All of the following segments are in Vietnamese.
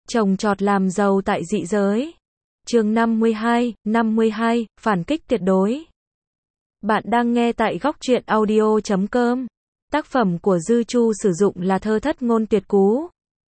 Trồng trọt làm giàu tại dị giới. Chương 52, phản kích tuyệt đối. Bạn đang nghe tại góc truyện audio.com. Tác phẩm của Dư Chu sử dụng là thơ thất ngôn tuyệt cú.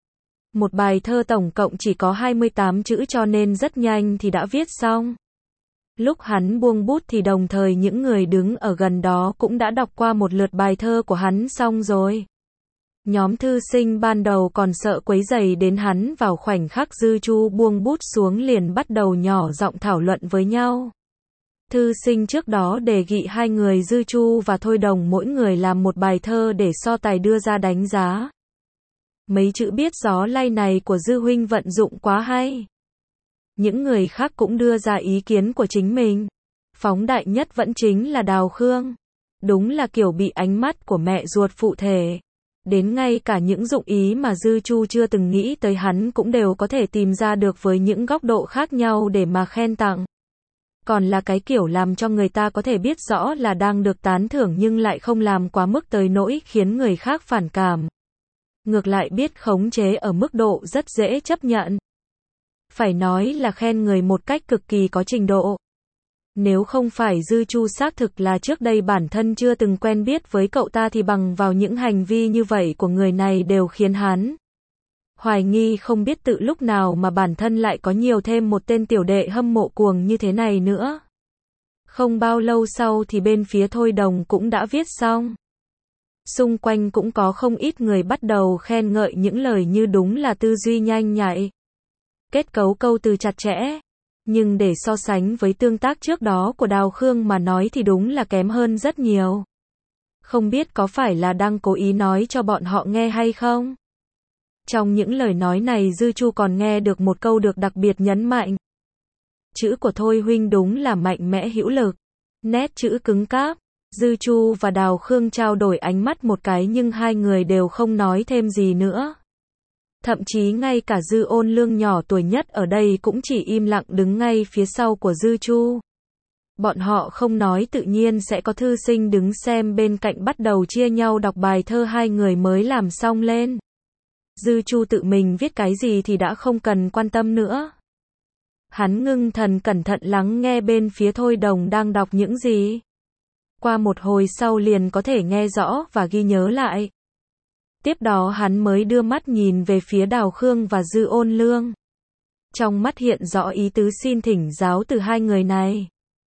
Một bài thơ tổng cộng chỉ có 28 chữ cho nên rất nhanh thì đã viết xong. Lúc hắn buông bút thì đồng thời những người đứng ở gần đó cũng đã đọc qua một lượt bài thơ của hắn xong rồi. Nhóm thư sinh ban đầu còn sợ quấy rầy đến hắn, vào khoảnh khắc Dư Chu buông bút xuống liền bắt đầu nhỏ giọng thảo luận với nhau. Thư sinh trước đó đề nghị hai người Dư Chu và Thôi Đồng mỗi người làm một bài thơ để so tài đưa ra đánh giá. Mấy chữ biết gió lay này của Dư huynh vận dụng quá hay. Những người khác cũng đưa ra ý kiến của chính mình. Phóng đại nhất vẫn chính là Đào Khương. Đúng là kiểu bị ánh mắt của mẹ ruột phụ thể. Đến ngay cả những dụng ý mà Dư Chu chưa từng nghĩ tới hắn cũng đều có thể tìm ra được với những góc độ khác nhau để mà khen tặng. Còn là cái kiểu làm cho người ta có thể biết rõ là đang được tán thưởng nhưng lại không làm quá mức tới nỗi khiến người khác phản cảm. Ngược lại biết khống chế ở mức độ rất dễ chấp nhận. Phải nói là khen người một cách cực kỳ có trình độ. Nếu không phải Dư Chu xác thực là trước đây bản thân chưa từng quen biết với cậu ta thì bằng vào những hành vi như vậy của người này đều khiến hắn hoài nghi không biết tự lúc nào mà bản thân lại có nhiều thêm một tên tiểu đệ hâm mộ cuồng như thế này nữa. Không bao lâu sau thì bên phía Thôi Đồng cũng đã viết xong. Xung quanh cũng có không ít người bắt đầu khen ngợi những lời như đúng là tư duy nhanh nhạy. Kết cấu câu từ chặt chẽ. Nhưng để so sánh với tương tác trước đó của Đào Khương mà nói thì đúng là kém hơn rất nhiều. Không biết có phải là đang cố ý nói cho bọn họ nghe hay không? Trong những lời nói này Dư Chu còn nghe được một câu được đặc biệt nhấn mạnh. Chữ của Thôi huynh đúng là mạnh mẽ hữu lực. Nét chữ cứng cáp. Dư Chu và Đào Khương trao đổi ánh mắt một cái nhưng hai người đều không nói thêm gì nữa. Thậm chí ngay cả Dư Ôn Lương nhỏ tuổi nhất ở đây cũng chỉ im lặng đứng ngay phía sau của Dư Chu. Bọn họ không nói tự nhiên sẽ có thư sinh đứng xem bên cạnh bắt đầu chia nhau đọc bài thơ hai người mới làm xong lên. Dư Chu tự mình viết cái gì thì đã không cần quan tâm nữa. Hắn ngưng thần cẩn thận lắng nghe bên phía Thôi Đồng đang đọc những gì. Qua một hồi sau liền có thể nghe rõ và ghi nhớ lại. Tiếp đó hắn mới đưa mắt nhìn về phía Đào Khương và Dư Ôn Lương. Trong mắt hiện rõ ý tứ xin thỉnh giáo từ hai người này.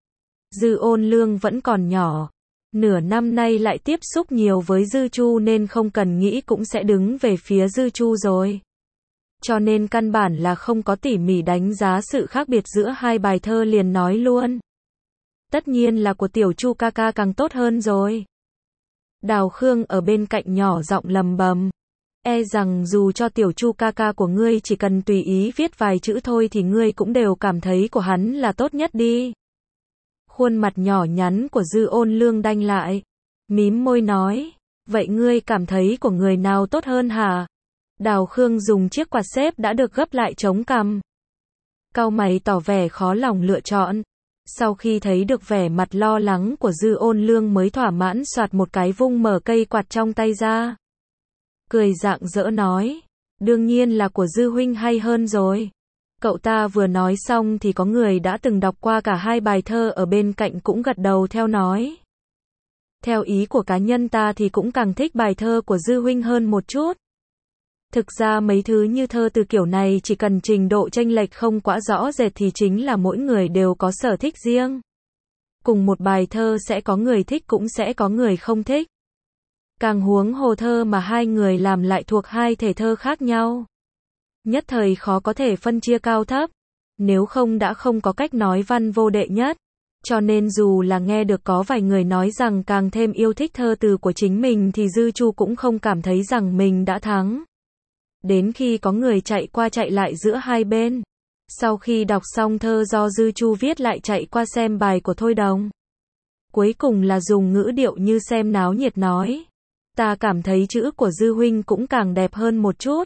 Dư Ôn Lương vẫn còn nhỏ. Nửa năm nay lại tiếp xúc nhiều với Dư Chu nên không cần nghĩ cũng sẽ đứng về phía Dư Chu rồi. Cho nên căn bản là không có tỉ mỉ đánh giá sự khác biệt giữa hai bài thơ liền nói luôn. Tất nhiên là của Tiểu Chu ca ca càng tốt hơn rồi. Đào Khương ở bên cạnh nhỏ giọng lầm bầm. E rằng dù cho Tiểu Chu ca ca của ngươi chỉ cần tùy ý viết vài chữ thôi thì ngươi cũng đều cảm thấy của hắn là tốt nhất đi. Khuôn mặt nhỏ nhắn của Dư Ôn Lương đanh lại. Mím môi nói. Vậy ngươi cảm thấy của người nào tốt hơn hả? Đào Khương dùng chiếc quạt xếp đã được gấp lại chống cằm. Cau mày tỏ vẻ khó lòng lựa chọn. Sau khi thấy được vẻ mặt lo lắng của Dư Ôn Lương mới thỏa mãn soạt một cái vung mở cây quạt trong tay ra. Cười rạng rỡ nói. Đương nhiên là của Dư huynh hay hơn rồi. Cậu ta vừa nói xong thì có người đã từng đọc qua cả hai bài thơ ở bên cạnh cũng gật đầu theo nói. Theo ý của cá nhân ta thì cũng càng thích bài thơ của Dư huynh hơn một chút. Thực ra mấy thứ như thơ từ kiểu này chỉ cần trình độ chênh lệch không quá rõ rệt thì chính là mỗi người đều có sở thích riêng. Cùng một bài thơ sẽ có người thích cũng sẽ có người không thích. Càng huống hồ thơ mà hai người làm lại thuộc hai thể thơ khác nhau. Nhất thời khó có thể phân chia cao thấp. Nếu không đã không có cách nói văn vô đệ nhất. Cho nên dù là nghe được có vài người nói rằng càng thêm yêu thích thơ từ của chính mình thì Dư Chu cũng không cảm thấy rằng mình đã thắng. Đến khi có người chạy qua chạy lại giữa hai bên. Sau khi đọc xong thơ do Dư Chu viết lại chạy qua xem bài của Thôi Đồng. Cuối cùng là dùng ngữ điệu như xem náo nhiệt nói. Ta cảm thấy chữ của Dư huynh cũng càng đẹp hơn một chút.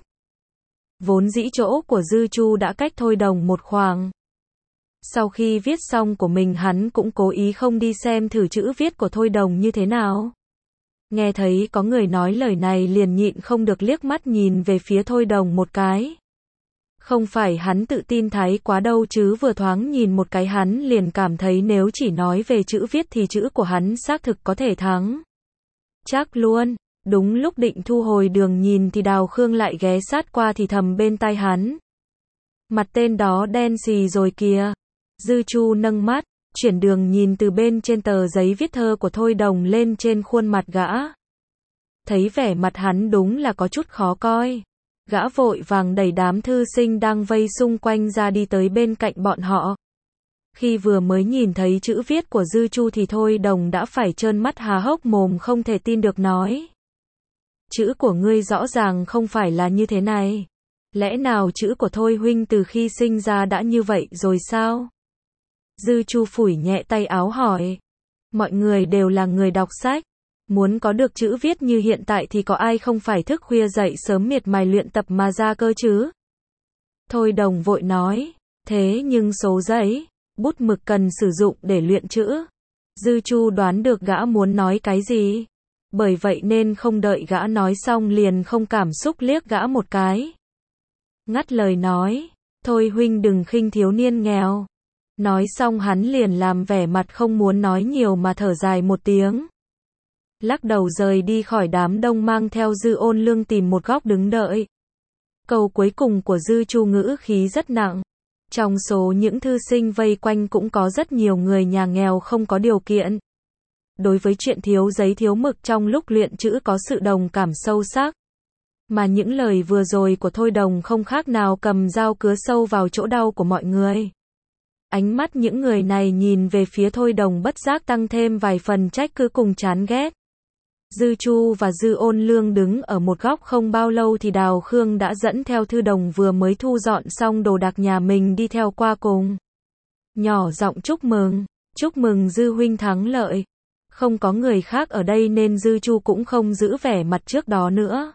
Vốn dĩ chỗ của Dư Chu đã cách Thôi Đồng một khoảng. Sau khi viết xong của mình hắn cũng cố ý không đi xem thử chữ viết của Thôi Đồng như thế nào. Nghe thấy có người nói lời này liền nhịn không được liếc mắt nhìn về phía Thôi Đồng một cái. Không phải hắn tự tin thái quá đâu chứ vừa thoáng nhìn một cái hắn liền cảm thấy nếu chỉ nói về chữ viết thì chữ của hắn xác thực có thể thắng. Chắc luôn. Đúng lúc định thu hồi đường nhìn thì Đào Khương lại ghé sát qua thì thầm bên tai hắn. Mặt tên đó đen xì rồi kìa. Dư Chu nâng mắt, chuyển đường nhìn từ bên trên tờ giấy viết thơ của Thôi Đồng lên trên khuôn mặt gã. Thấy vẻ mặt hắn đúng là có chút khó coi. Gã vội vàng đẩy đám thư sinh đang vây xung quanh ra đi tới bên cạnh bọn họ. Khi vừa mới nhìn thấy chữ viết của Dư Chu thì Thôi Đồng đã phải trơn mắt há hốc mồm không thể tin được nói. Chữ của ngươi rõ ràng không phải là như thế này. Lẽ nào chữ của Thôi huynh từ khi sinh ra đã như vậy rồi sao? Dư Chu phủi nhẹ tay áo hỏi. Mọi người đều là người đọc sách. Muốn có được chữ viết như hiện tại thì có ai không phải thức khuya dậy sớm miệt mài luyện tập mà ra cơ chứ? Thôi Đồng vội nói. Thế nhưng số giấy, bút mực cần sử dụng để luyện chữ. Dư Chu đoán được gã muốn nói cái gì. Bởi vậy nên không đợi gã nói xong liền không cảm xúc liếc gã một cái. Ngắt lời nói. Thôi huynh đừng khinh thiếu niên nghèo. Nói xong hắn liền làm vẻ mặt không muốn nói nhiều mà thở dài một tiếng. Lắc đầu rời đi khỏi đám đông mang theo Dư Ôn Lương tìm một góc đứng đợi. Câu cuối cùng của Dư Chu ngữ khí rất nặng. Trong số những thư sinh vây quanh cũng có rất nhiều người nhà nghèo không có điều kiện. Đối với chuyện thiếu giấy thiếu mực trong lúc luyện chữ có sự đồng cảm sâu sắc. Mà những lời vừa rồi của Thôi Đồng không khác nào cầm dao cứa sâu vào chỗ đau của mọi người. Ánh mắt những người này nhìn về phía Thôi Đồng bất giác tăng thêm vài phần trách cứ cùng chán ghét. Dư Chu và Dư Ôn Lương đứng ở một góc không bao lâu thì Đào Khương đã dẫn theo Thư Đồng vừa mới thu dọn xong đồ đạc nhà mình đi theo qua cùng. Nhỏ giọng chúc mừng Dư huynh thắng lợi. Không có người khác ở đây nên Dư Chu cũng không giữ vẻ mặt trước đó nữa.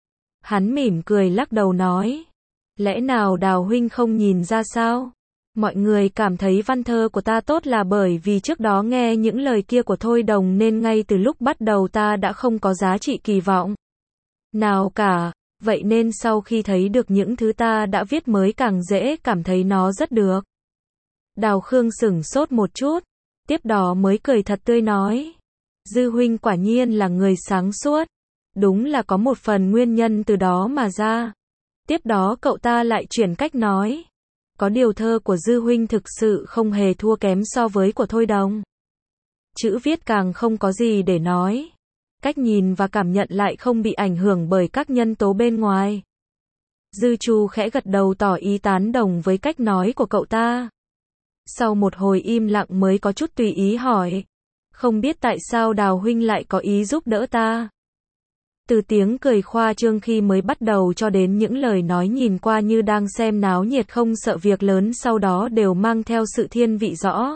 Hắn mỉm cười lắc đầu nói. Lẽ nào Đào huynh không nhìn ra sao? Mọi người cảm thấy văn thơ của ta tốt là bởi vì trước đó nghe những lời kia của Thôi Đồng nên ngay từ lúc bắt đầu ta đã không có giá trị kỳ vọng nào cả, vậy nên sau khi thấy được những thứ ta đã viết mới càng dễ cảm thấy nó rất được. Đào Khương sửng sốt một chút, tiếp đó mới cười thật tươi nói. Dư huynh quả nhiên là người sáng suốt, đúng là có một phần nguyên nhân từ đó mà ra. Tiếp đó cậu ta lại chuyển cách nói. Có điều thơ của Dư huynh thực sự không hề thua kém so với của Thôi Đồng. Chữ viết càng không có gì để nói. Cách nhìn và cảm nhận lại không bị ảnh hưởng bởi các nhân tố bên ngoài. Dư Chu khẽ gật đầu tỏ ý tán đồng với cách nói của cậu ta. Sau một hồi im lặng mới có chút tùy ý hỏi. Không biết tại sao Đào huynh lại có ý giúp đỡ ta? Từ tiếng cười khoa trương khi mới bắt đầu cho đến những lời nói nhìn qua như đang xem náo nhiệt không sợ việc lớn sau đó đều mang theo sự thiên vị rõ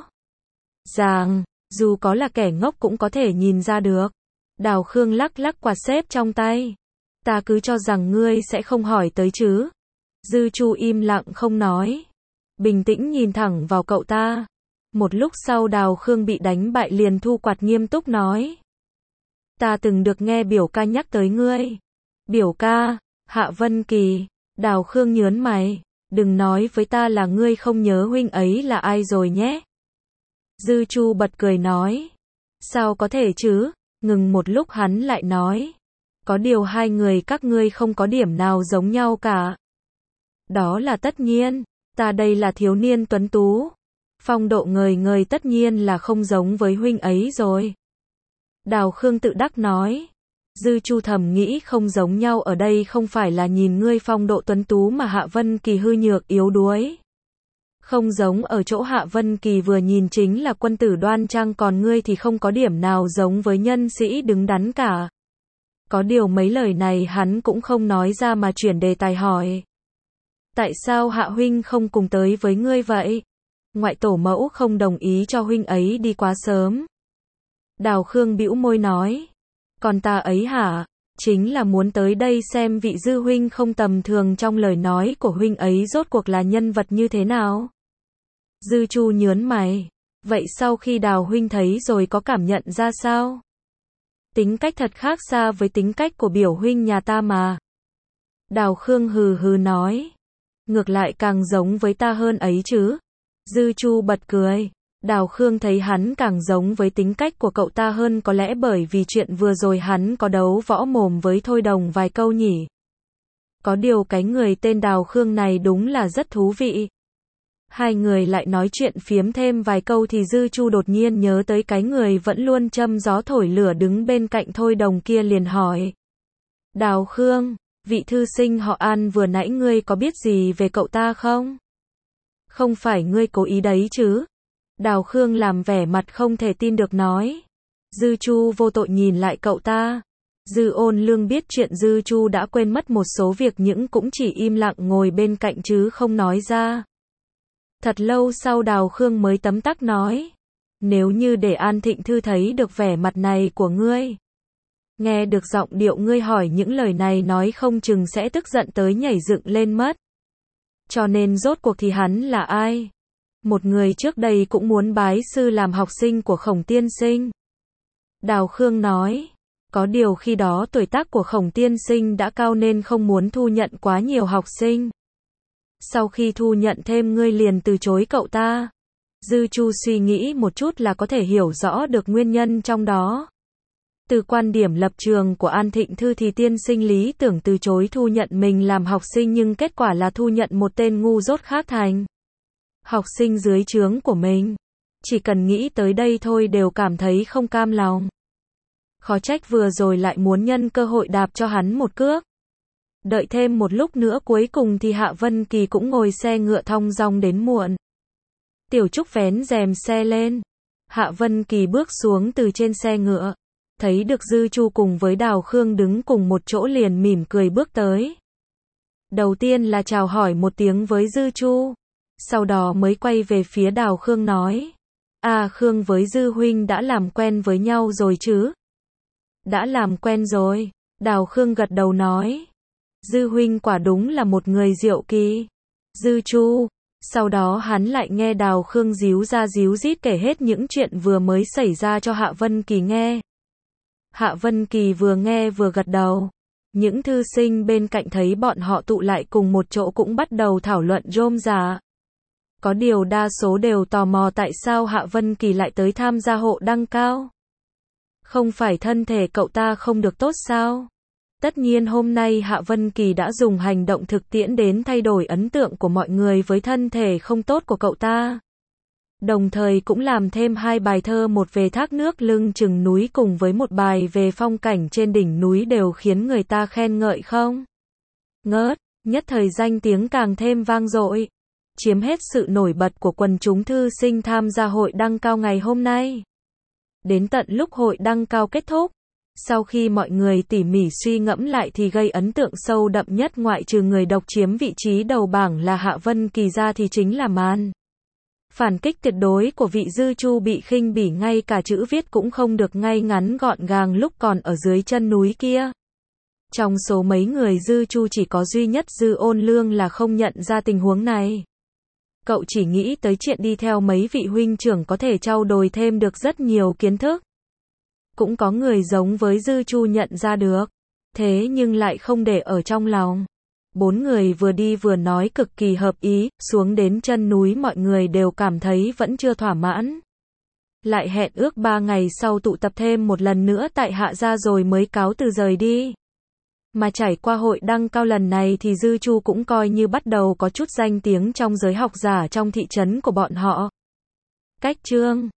ràng, dù có là kẻ ngốc cũng có thể nhìn ra được. Đào Khương lắc lắc quạt xếp trong tay. Ta cứ cho rằng ngươi sẽ không hỏi tới chứ. Dư Chu im lặng không nói. Bình tĩnh nhìn thẳng vào cậu ta. Một lúc sau Đào Khương bị đánh bại liền thu quạt nghiêm túc nói. Ta từng được nghe biểu ca nhắc tới ngươi. Biểu ca, Hạ Vân Kỳ. Đào Khương nhớn mày. Đừng nói với ta là ngươi không nhớ huynh ấy là ai rồi nhé. Dư Chu bật cười nói. Sao có thể chứ? Ngừng một lúc hắn lại nói. Có điều hai người các ngươi không có điểm nào giống nhau cả. Đó là tất nhiên. Ta đây là thiếu niên tuấn tú. Phong độ ngời ngời tất nhiên là không giống với huynh ấy rồi. Đào Khương tự đắc nói. Dư Chu thầm nghĩ không giống nhau ở đây không phải là nhìn ngươi phong độ tuấn tú mà Hạ Vân Kỳ hư nhược yếu đuối. Không giống ở chỗ Hạ Vân Kỳ vừa nhìn chính là quân tử đoan trang còn ngươi thì không có điểm nào giống với nhân sĩ đứng đắn cả. Có điều mấy lời này hắn cũng không nói ra mà chuyển đề tài hỏi. Tại sao Hạ huynh không cùng tới với ngươi vậy? Ngoại tổ mẫu không đồng ý cho huynh ấy đi quá sớm. Đào Khương bĩu môi nói. Còn ta ấy hả? Chính là muốn tới đây xem vị Dư huynh không tầm thường trong lời nói của huynh ấy rốt cuộc là nhân vật như thế nào. Dư Chu nhớn mày. Vậy sau khi Đào huynh thấy rồi có cảm nhận ra sao? Tính cách thật khác xa với tính cách của biểu huynh nhà ta mà. Đào Khương hừ hừ nói. Ngược lại càng giống với ta hơn ấy chứ. Dư Chu bật cười. Đào Khương thấy hắn càng giống với tính cách của cậu ta hơn, có lẽ bởi vì chuyện vừa rồi hắn có đấu võ mồm với Thôi Đồng vài câu nhỉ. Có điều cái người tên Đào Khương này đúng là rất thú vị. Hai người lại nói chuyện phiếm thêm vài câu thì Dư Chu đột nhiên nhớ tới cái người vẫn luôn châm gió thổi lửa đứng bên cạnh Thôi Đồng kia, liền hỏi. Đào Khương, vị thư sinh họ An vừa nãy ngươi có biết gì về cậu ta không? Không phải ngươi cố ý đấy chứ? Đào Khương làm vẻ mặt không thể tin được nói. Dư Chu vô tội nhìn lại cậu ta. Dư Ôn Lương biết chuyện Dư Chu đã quên mất một số việc nhưng cũng chỉ im lặng ngồi bên cạnh chứ không nói ra. Thật lâu sau Đào Khương mới tấm tắc nói. Nếu như để An Thịnh Thư thấy được vẻ mặt này của ngươi, nghe được giọng điệu ngươi hỏi những lời này, nói không chừng sẽ tức giận tới nhảy dựng lên mất. Cho nên rốt cuộc thì hắn là ai? Một người trước đây cũng muốn bái sư làm học sinh của Khổng tiên sinh. Đào Khương nói. Có điều khi đó tuổi tác của Khổng tiên sinh đã cao nên không muốn thu nhận quá nhiều học sinh. Sau khi thu nhận thêm ngươi liền từ chối cậu ta. Dư Chu suy nghĩ một chút là có thể hiểu rõ được nguyên nhân trong đó. Từ quan điểm lập trường của An Thịnh Thư thì tiên sinh lý tưởng từ chối thu nhận mình làm học sinh, nhưng kết quả là thu nhận một tên ngu dốt khác thành học sinh dưới trướng của mình. Chỉ cần nghĩ tới đây thôi đều cảm thấy không cam lòng. Khó trách vừa rồi lại muốn nhân cơ hội đạp cho hắn một cước. Đợi thêm một lúc nữa cuối cùng thì Hạ Vân Kỳ cũng ngồi xe ngựa thong dong đến muộn. Tiểu Trúc vén rèm xe lên. Hạ Vân Kỳ bước xuống từ trên xe ngựa. Thấy được Dư Chu cùng với Đào Khương đứng cùng một chỗ liền mỉm cười bước tới. Đầu tiên là chào hỏi một tiếng với Dư Chu. Sau đó mới quay về phía Đào Khương nói. À, Khương với Dư huynh đã làm quen với nhau rồi chứ? Đã làm quen rồi. Đào Khương gật đầu nói. Dư huynh quả đúng là một người diệu kỳ. Dư Chu. Sau đó hắn lại nghe Đào Khương díu ra díu dít kể hết những chuyện vừa mới xảy ra cho Hạ Vân Kỳ nghe. Hạ Vân Kỳ vừa nghe vừa gật đầu. Những thư sinh bên cạnh thấy bọn họ tụ lại cùng một chỗ cũng bắt đầu thảo luận rôm rả. Có điều đa số đều tò mò tại sao Hạ Vân Kỳ lại tới tham gia hội đăng cao. Không phải thân thể cậu ta không được tốt sao? Tất nhiên hôm nay Hạ Vân Kỳ đã dùng hành động thực tiễn đến thay đổi ấn tượng của mọi người với thân thể không tốt của cậu ta. Đồng thời cũng làm thêm hai bài thơ, một về thác nước lưng chừng núi cùng với một bài về phong cảnh trên đỉnh núi, đều khiến người ta khen ngợi không ngớt, nhất thời danh tiếng càng thêm vang dội, chiếm hết sự nổi bật của quần chúng thư sinh tham gia hội đăng cao ngày hôm nay. Đến tận lúc hội đăng cao kết thúc, sau khi mọi người tỉ mỉ suy ngẫm lại thì gây ấn tượng sâu đậm nhất ngoại trừ người độc chiếm vị trí đầu bảng là Hạ Vân Kỳ ra thì chính là màn phản kích tuyệt đối của vị Dư Chu bị khinh bỉ, ngay cả chữ viết cũng không được ngay ngắn gọn gàng lúc còn ở dưới chân núi kia. Trong số mấy người Dư Chu chỉ có duy nhất Dư Ôn Lương là không nhận ra tình huống này. Cậu chỉ nghĩ tới chuyện đi theo mấy vị huynh trưởng có thể trau dồi thêm được rất nhiều kiến thức. Cũng có người giống với Dư Chu nhận ra được, thế nhưng lại không để ở trong lòng. Bốn người vừa đi vừa nói cực kỳ hợp ý, xuống đến chân núi mọi người đều cảm thấy vẫn chưa thỏa mãn. Lại hẹn ước 3 ngày sau tụ tập thêm một lần nữa tại Hạ gia rồi mới cáo từ rời đi. Mà trải qua hội đăng cao lần này thì Dư Chu cũng coi như bắt đầu có chút danh tiếng trong giới học giả trong thị trấn của bọn họ. Cách chương